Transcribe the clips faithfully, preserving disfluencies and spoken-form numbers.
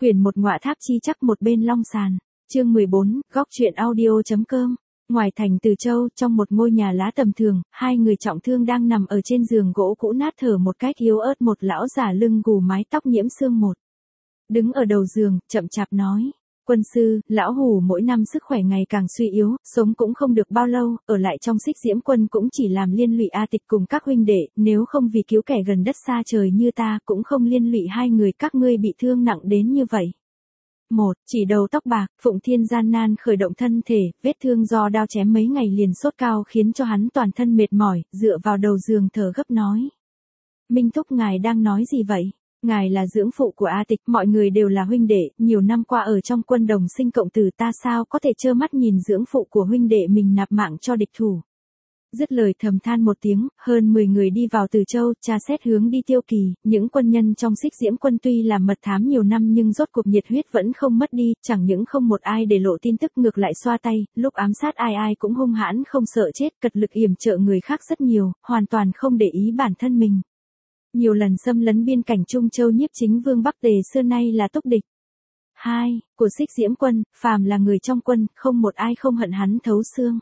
Quyển một ngọa tháp chi chắc một bên long sàn. Chương mười bốn, góc truyện audio.com. Ngoài thành Từ Châu, trong một ngôi nhà lá tầm thường, hai người trọng thương đang nằm ở trên giường gỗ cũ nát thở một cách yếu ớt. Một lão già lưng gù mái tóc nhiễm sương một đứng ở đầu giường, chậm chạp nói: Quân sư, lão Hủ mỗi năm sức khỏe ngày càng suy yếu, sống cũng không được bao lâu, ở lại trong Xích Diễm Quân cũng chỉ làm liên lụy A Tịch cùng các huynh đệ, nếu không vì cứu kẻ gần đất xa trời như ta, cũng không liên lụy hai người các ngươi bị thương nặng đến như vậy. Một, chỉ đầu tóc bạc, Phụng Thiên gian nan khởi động thân thể, vết thương do đao chém mấy ngày liền sốt cao khiến cho hắn toàn thân mệt mỏi, dựa vào đầu giường thở gấp nói: Minh Thúc, ngài đang nói gì vậy? Ngài là dưỡng phụ của A Tịch, mọi người đều là huynh đệ, nhiều năm qua ở trong quân đồng sinh cộng tử, ta sao có thể trơ mắt nhìn dưỡng phụ của huynh đệ mình nạp mạng cho địch thủ. Dứt lời thầm than một tiếng, hơn mười người đi vào Từ Châu, tra xét hướng đi Tiêu Kỳ. Những quân nhân trong Xích Diễm Quân tuy làm mật thám nhiều năm nhưng rốt cuộc nhiệt huyết vẫn không mất đi, chẳng những không một ai để lộ tin tức, ngược lại xoa tay, lúc ám sát ai ai cũng hung hãn không sợ chết, cật lực yểm trợ người khác rất nhiều, hoàn toàn không để ý bản thân mình. Nhiều lần xâm lấn biên cảnh Trung Châu Nhiếp Chính Vương Bắc Tề xưa nay là túc địch. Hai, của Xích Diễm Quân, phàm là người trong quân, không một ai không hận hắn thấu xương.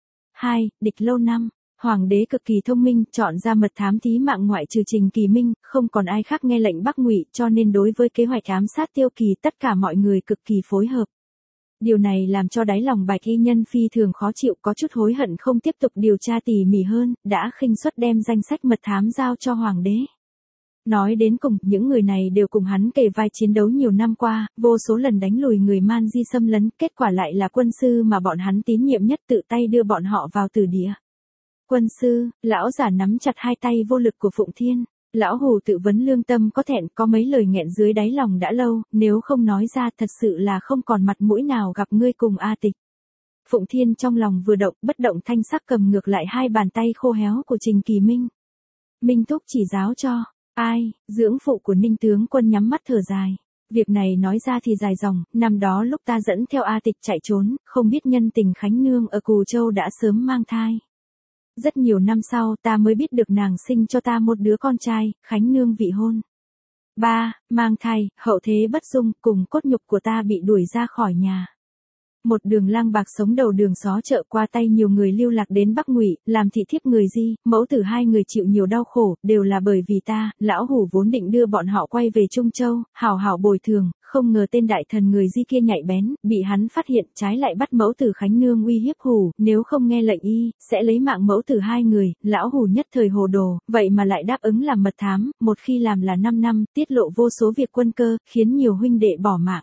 Hai, địch lâu năm, hoàng đế cực kỳ thông minh, chọn ra mật thám thí mạng ngoại trừ Trình Kỳ Minh, không còn ai khác nghe lệnh Bắc Ngụy, cho nên đối với kế hoạch ám sát Tiêu Kỳ tất cả mọi người cực kỳ phối hợp. Điều này làm cho đáy lòng Bạch Y Nhân phi thường khó chịu, có chút hối hận không tiếp tục điều tra tỉ mỉ hơn, đã khinh suất đem danh sách mật thám giao cho hoàng đế. Nói đến cùng, những người này đều cùng hắn kề vai chiến đấu nhiều năm qua, vô số lần đánh lùi người Man Di xâm lấn, kết quả lại là quân sư mà bọn hắn tín nhiệm nhất tự tay đưa bọn họ vào tử địa. Quân sư, lão giả nắm chặt hai tay vô lực của Phụng Thiên. Lão Hủ tự vấn lương tâm có thẹn, có mấy lời nghẹn dưới đáy lòng đã lâu, nếu không nói ra thật sự là không còn mặt mũi nào gặp ngươi cùng A Tịch. Phụng Thiên trong lòng vừa động, bất động thanh sắc cầm ngược lại hai bàn tay khô héo của Trình Kỳ Minh. Minh Thúc chỉ giáo cho. Ai, dưỡng phụ của Ninh tướng quân nhắm mắt thở dài. Việc này nói ra thì dài dòng, năm đó lúc ta dẫn theo A Tịch chạy trốn, không biết nhân tình Khánh Nương ở Cù Châu đã sớm mang thai. Rất nhiều năm sau ta mới biết được nàng sinh cho ta một đứa con trai, Khánh Nương vị hôn. Ba, mang thai, hậu thế bất dung, cùng cốt nhục của ta bị đuổi ra khỏi nhà. Một đường lang bạc sống đầu đường xó chợ, qua tay nhiều người lưu lạc đến Bắc Ngụy, làm thị thiếp người Di, mẫu tử hai người chịu nhiều đau khổ, đều là bởi vì ta. Lão Hủ vốn định đưa bọn họ quay về Trung Châu, hảo hảo bồi thường, không ngờ tên đại thần người Di kia nhạy bén, bị hắn phát hiện, trái lại bắt mẫu tử Khánh Nương uy hiếp Hủ, nếu không nghe lệnh y, sẽ lấy mạng mẫu tử hai người. Lão Hủ nhất thời hồ đồ, vậy mà lại đáp ứng làm mật thám, một khi làm là năm năm, tiết lộ vô số việc quân cơ, khiến nhiều huynh đệ bỏ mạng.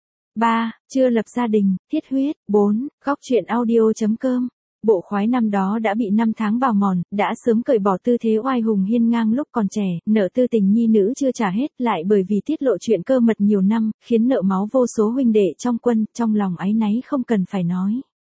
Ba, chưa lập gia đình, thiết huyết. Bốn, góc truyện audio.com. Bộ khoái năm đó đã bị năm tháng bào mòn, đã sớm cởi bỏ tư thế oai hùng hiên ngang lúc còn trẻ, nợ tư tình nhi nữ chưa trả hết, lại bởi vì tiết lộ chuyện cơ mật nhiều năm, khiến nợ máu vô số huynh đệ trong quân, trong lòng áy náy không cần phải nói.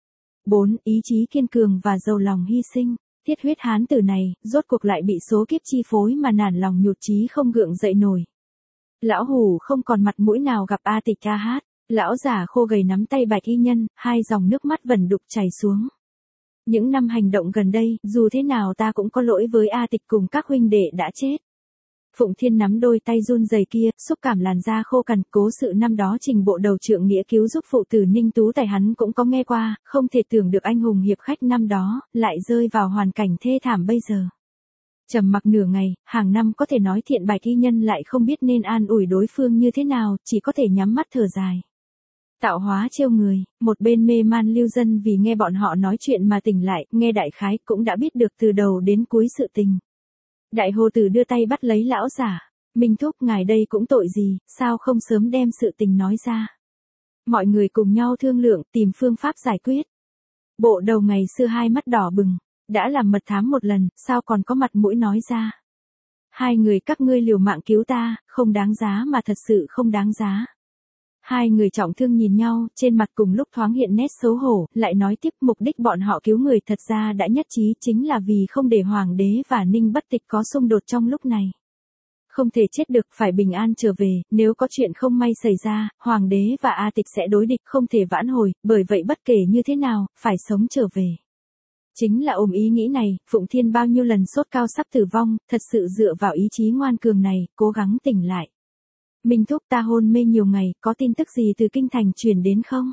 Bốn, ý chí kiên cường và giàu lòng hy sinh. Thiết huyết hán tử này, rốt cuộc lại bị số kiếp chi phối mà nản lòng nhụt chí không gượng dậy nổi. Lão Hủ không còn mặt mũi nào gặp A Tịch ca hát. Lão giả khô gầy nắm tay Bạch Y Nhân, hai dòng nước mắt vẩn đục chảy xuống. Những năm hành động gần đây, dù thế nào ta cũng có lỗi với A Tịch cùng các huynh đệ đã chết. Phụng Thiên nắm đôi tay run rẩy kia, xúc cảm làn da khô cằn, cố sự năm đó Trình bộ đầu trượng nghĩa cứu giúp phụ tử Ninh Tú Tài hắn cũng có nghe qua, không thể tưởng được anh hùng hiệp khách năm đó, lại rơi vào hoàn cảnh thê thảm bây giờ. Trầm mặc nửa ngày, hàng năm có thể nói thiện Bạch Y Nhân lại không biết nên an ủi đối phương như thế nào, chỉ có thể nhắm mắt thở dài. Tạo hóa trêu người, một bên mê man lưu dân vì nghe bọn họ nói chuyện mà tỉnh lại, nghe đại khái cũng đã biết được từ đầu đến cuối sự tình. Đại hồ tử đưa tay bắt lấy lão giả. Minh Thúc, ngài đây cũng tội gì, sao không sớm đem sự tình nói ra. Mọi người cùng nhau thương lượng, tìm phương pháp giải quyết. Bộ đầu ngày xưa hai mắt đỏ bừng, đã làm mật thám một lần, sao còn có mặt mũi nói ra. Hai người các ngươi liều mạng cứu ta, không đáng giá mà thật sự không đáng giá. Hai người trọng thương nhìn nhau, trên mặt cùng lúc thoáng hiện nét xấu hổ, lại nói tiếp mục đích bọn họ cứu người thật ra đã nhất trí, chính là vì không để Hoàng đế và Ninh Bất Tịch có xung đột trong lúc này. Không thể chết được, phải bình an trở về, nếu có chuyện không may xảy ra, Hoàng đế và A Tịch sẽ đối địch, không thể vãn hồi, bởi vậy bất kể như thế nào, phải sống trở về. Chính là ôm ý nghĩ này, Phụng Thiên bao nhiêu lần sốt cao sắp tử vong, thật sự dựa vào ý chí ngoan cường này, cố gắng tỉnh lại. Minh thúc, ta hôn mê nhiều ngày, có tin tức gì từ kinh thành truyền đến không?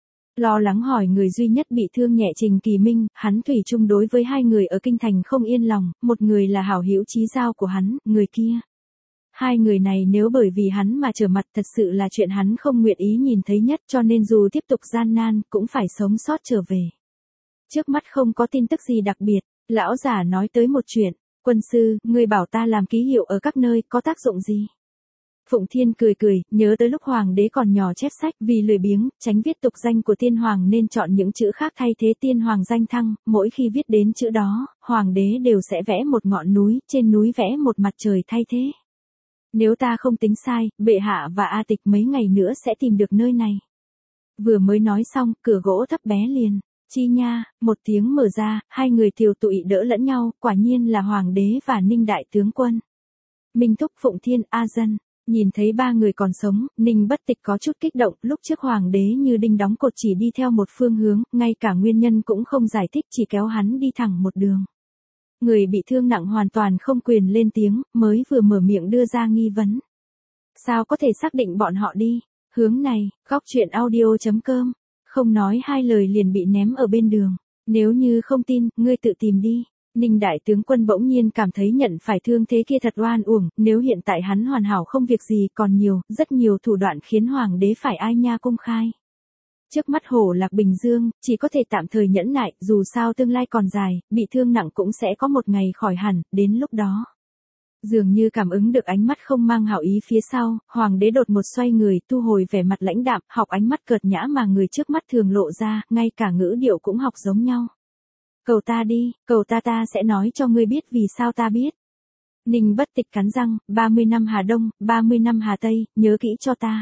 Lo lắng hỏi người duy nhất bị thương nhẹ Trình Kỳ Minh, hắn thủy chung đối với hai người ở kinh thành không yên lòng, một người là hảo hữu chí giao của hắn, người kia. Hai người này nếu bởi vì hắn mà trở mặt thật sự là chuyện hắn không nguyện ý nhìn thấy nhất, cho nên dù tiếp tục gian nan, cũng phải sống sót trở về. Trước mắt không có tin tức gì đặc biệt, lão giả nói tới một chuyện, quân sư, ngươi bảo ta làm ký hiệu ở các nơi, có tác dụng gì? Phụng Thiên cười cười, nhớ tới lúc hoàng đế còn nhỏ chép sách, vì lười biếng, tránh viết tục danh của tiên hoàng nên chọn những chữ khác thay thế tiên hoàng danh thăng, mỗi khi viết đến chữ đó, hoàng đế đều sẽ vẽ một ngọn núi, trên núi vẽ một mặt trời thay thế. Nếu ta không tính sai, bệ hạ và A Tịch mấy ngày nữa sẽ tìm được nơi này. Vừa mới nói xong, cửa gỗ thấp bé liền. Chi nha, một tiếng mở ra, hai người tiều tụy đỡ lẫn nhau, quả nhiên là hoàng đế và Ninh đại tướng quân. Minh thúc, Phụng Thiên, A Dân. Nhìn thấy ba người còn sống, Ninh Bất Tịch có chút kích động, lúc trước hoàng đế như đinh đóng cột chỉ đi theo một phương hướng, ngay cả nguyên nhân cũng không giải thích, chỉ kéo hắn đi thẳng một đường. Người bị thương nặng hoàn toàn không quyền lên tiếng, mới vừa mở miệng đưa ra nghi vấn. Sao có thể xác định bọn họ đi? Hướng này, góc truyện audio chấm com. Không nói hai lời liền bị ném ở bên đường. Nếu như không tin, ngươi tự tìm đi. Ninh đại tướng quân bỗng nhiên cảm thấy nhận phải thương thế kia thật oan uổng, nếu hiện tại hắn hoàn hảo không việc gì, còn nhiều, rất nhiều thủ đoạn khiến hoàng đế phải ai nha công khai. Trước mắt Hổ Lạc Bình Dương, chỉ có thể tạm thời nhẫn nại, dù sao tương lai còn dài, bị thương nặng cũng sẽ có một ngày khỏi hẳn, đến lúc đó. Dường như cảm ứng được ánh mắt không mang hảo ý phía sau, hoàng đế đột một xoay người, thu hồi vẻ mặt lãnh đạm, học ánh mắt cợt nhã mà người trước mắt thường lộ ra, ngay cả ngữ điệu cũng học giống nhau. Cầu ta đi, cầu ta ta sẽ nói cho ngươi biết vì sao ta biết. Ninh Bất Tịch cắn răng, ba mươi năm Hà Đông, ba mươi năm Hà Tây, nhớ kỹ cho ta.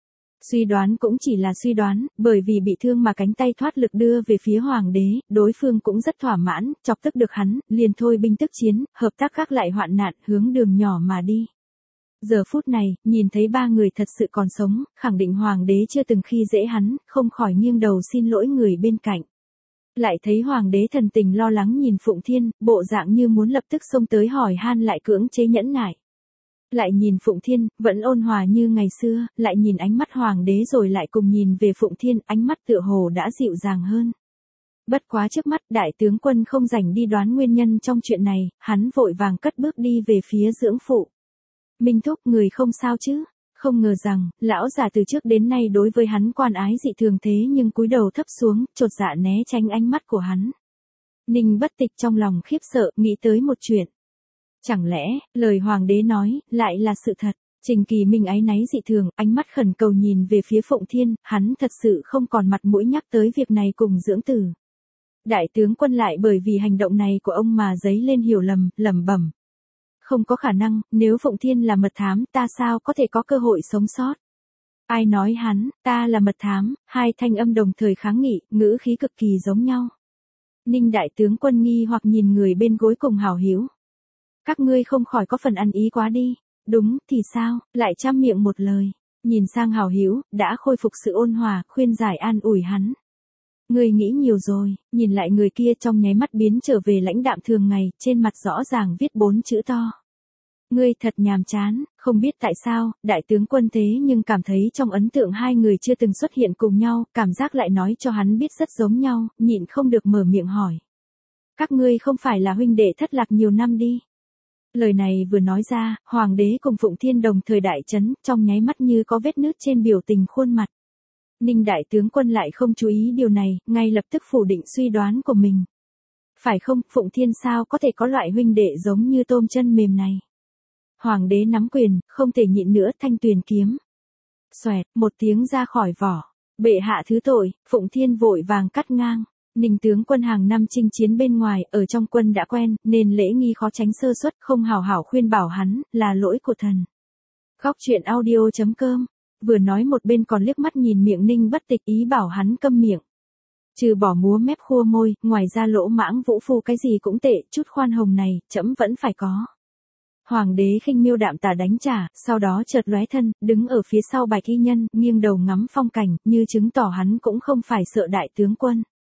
Suy đoán cũng chỉ là suy đoán, bởi vì bị thương mà cánh tay thoát lực đưa về phía hoàng đế, đối phương cũng rất thỏa mãn, chọc tức được hắn, liền thôi binh tức chiến, hợp tác gác lại hoạn nạn, hướng đường nhỏ mà đi. Giờ phút này, nhìn thấy ba người thật sự còn sống, khẳng định hoàng đế chưa từng khi dễ hắn, không khỏi nghiêng đầu xin lỗi người bên cạnh. Lại thấy hoàng đế thần tình lo lắng nhìn Phụng Thiên, bộ dạng như muốn lập tức xông tới hỏi han lại cưỡng chế nhẫn nại. Lại nhìn Phụng Thiên, vẫn ôn hòa như ngày xưa, lại nhìn ánh mắt hoàng đế rồi lại cùng nhìn về Phụng Thiên, ánh mắt tựa hồ đã dịu dàng hơn. Bất quá trước mắt, đại tướng quân không rảnh đi đoán nguyên nhân trong chuyện này, hắn vội vàng cất bước đi về phía dưỡng phụ. Minh thúc, người không sao chứ? Không ngờ rằng, lão già từ trước đến nay đối với hắn quan ái dị thường thế nhưng cúi đầu thấp xuống, chột dạ né tránh ánh mắt của hắn. Ninh Bất Tịch trong lòng khiếp sợ, nghĩ tới một chuyện. Chẳng lẽ, lời hoàng đế nói, lại là sự thật? Trình Kỳ Minh áy náy dị thường, ánh mắt khẩn cầu nhìn về phía Phụng Thiên, hắn thật sự không còn mặt mũi nhắc tới việc này cùng dưỡng tử. Đại tướng quân lại bởi vì hành động này của ông mà dấy lên hiểu lầm, lẩm bẩm. Không có khả năng, nếu Phụng Thiên là mật thám, ta sao có thể có cơ hội sống sót? Ai nói hắn, ta là mật thám, hai thanh âm đồng thời kháng nghị, ngữ khí cực kỳ giống nhau. Ninh đại tướng quân nghi hoặc nhìn người bên gối cùng hảo hữu. Các ngươi không khỏi có phần ăn ý quá đi. Đúng, thì sao, lại trăm miệng một lời. Nhìn sang hảo hữu, đã khôi phục sự ôn hòa, khuyên giải an ủi hắn. Ngươi nghĩ nhiều rồi, nhìn lại người kia trong nháy mắt biến trở về lãnh đạm thường ngày, trên mặt rõ ràng viết bốn chữ to. Ngươi thật nhàm chán, không biết tại sao, đại tướng quân thế nhưng cảm thấy trong ấn tượng hai người chưa từng xuất hiện cùng nhau, cảm giác lại nói cho hắn biết rất giống nhau, nhịn không được mở miệng hỏi. Các ngươi không phải là huynh đệ thất lạc nhiều năm đi. Lời này vừa nói ra, hoàng đế cùng Phụng Thiên đồng thời đại chấn, trong nháy mắt như có vết nứt trên biểu tình khuôn mặt. Ninh đại tướng quân lại không chú ý điều này, ngay lập tức phủ định suy đoán của mình. Phải không, Phụng Thiên sao có thể có loại huynh đệ giống như tôm chân mềm này. Hoàng đế nắm quyền, không thể nhịn nữa, thanh tuyền kiếm. Xoẹt, một tiếng ra khỏi vỏ. Bệ hạ thứ tội, Phụng Thiên vội vàng cắt ngang. Ninh tướng quân hàng năm chinh chiến bên ngoài, ở trong quân đã quen, nên lễ nghi khó tránh sơ suất, không hào hảo khuyên bảo hắn, là lỗi của thần. Góc truyện audio chấm com. Vừa nói một bên còn liếc mắt nhìn miệng Ninh Bất Tịch, ý bảo hắn câm miệng. Trừ bỏ múa mép khua môi, ngoài ra lỗ mãng vũ phu cái gì cũng tệ, chút khoan hồng này, trẫm vẫn phải có. Hoàng đế khinh miêu đạm tả đánh trả, sau đó chợt lóe thân, đứng ở phía sau Bạch Y Nhân, nghiêng đầu ngắm phong cảnh, như chứng tỏ hắn cũng không phải sợ đại tướng quân.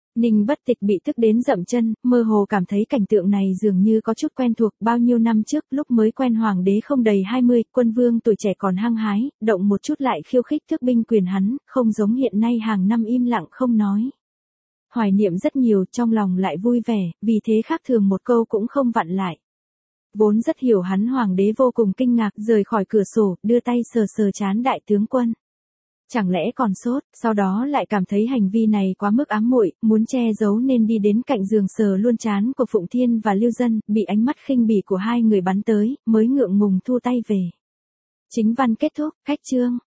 Ninh Bất Tịch bị tức đến dậm chân, mơ hồ cảm thấy cảnh tượng này dường như có chút quen thuộc. Bao nhiêu năm trước, lúc mới quen hoàng đế không đầy hai mươi, quân vương tuổi trẻ còn hăng hái, động một chút lại khiêu khích tước binh quyền hắn, không giống hiện nay hàng năm im lặng không nói. Hoài niệm rất nhiều, trong lòng lại vui vẻ, vì thế khác thường một câu cũng không vặn lại. Vốn rất hiểu hắn, hoàng đế vô cùng kinh ngạc, rời khỏi cửa sổ, đưa tay sờ sờ trán đại tướng quân. Chẳng lẽ còn sốt, sau đó lại cảm thấy hành vi này quá mức ám muội, muốn che giấu nên đi đến cạnh giường sờ luôn trán của Phụng Thiên và Lưu Dân, bị ánh mắt khinh bỉ của hai người bắn tới, mới ngượng ngùng thu tay về. Chính văn kết thúc, cách chương.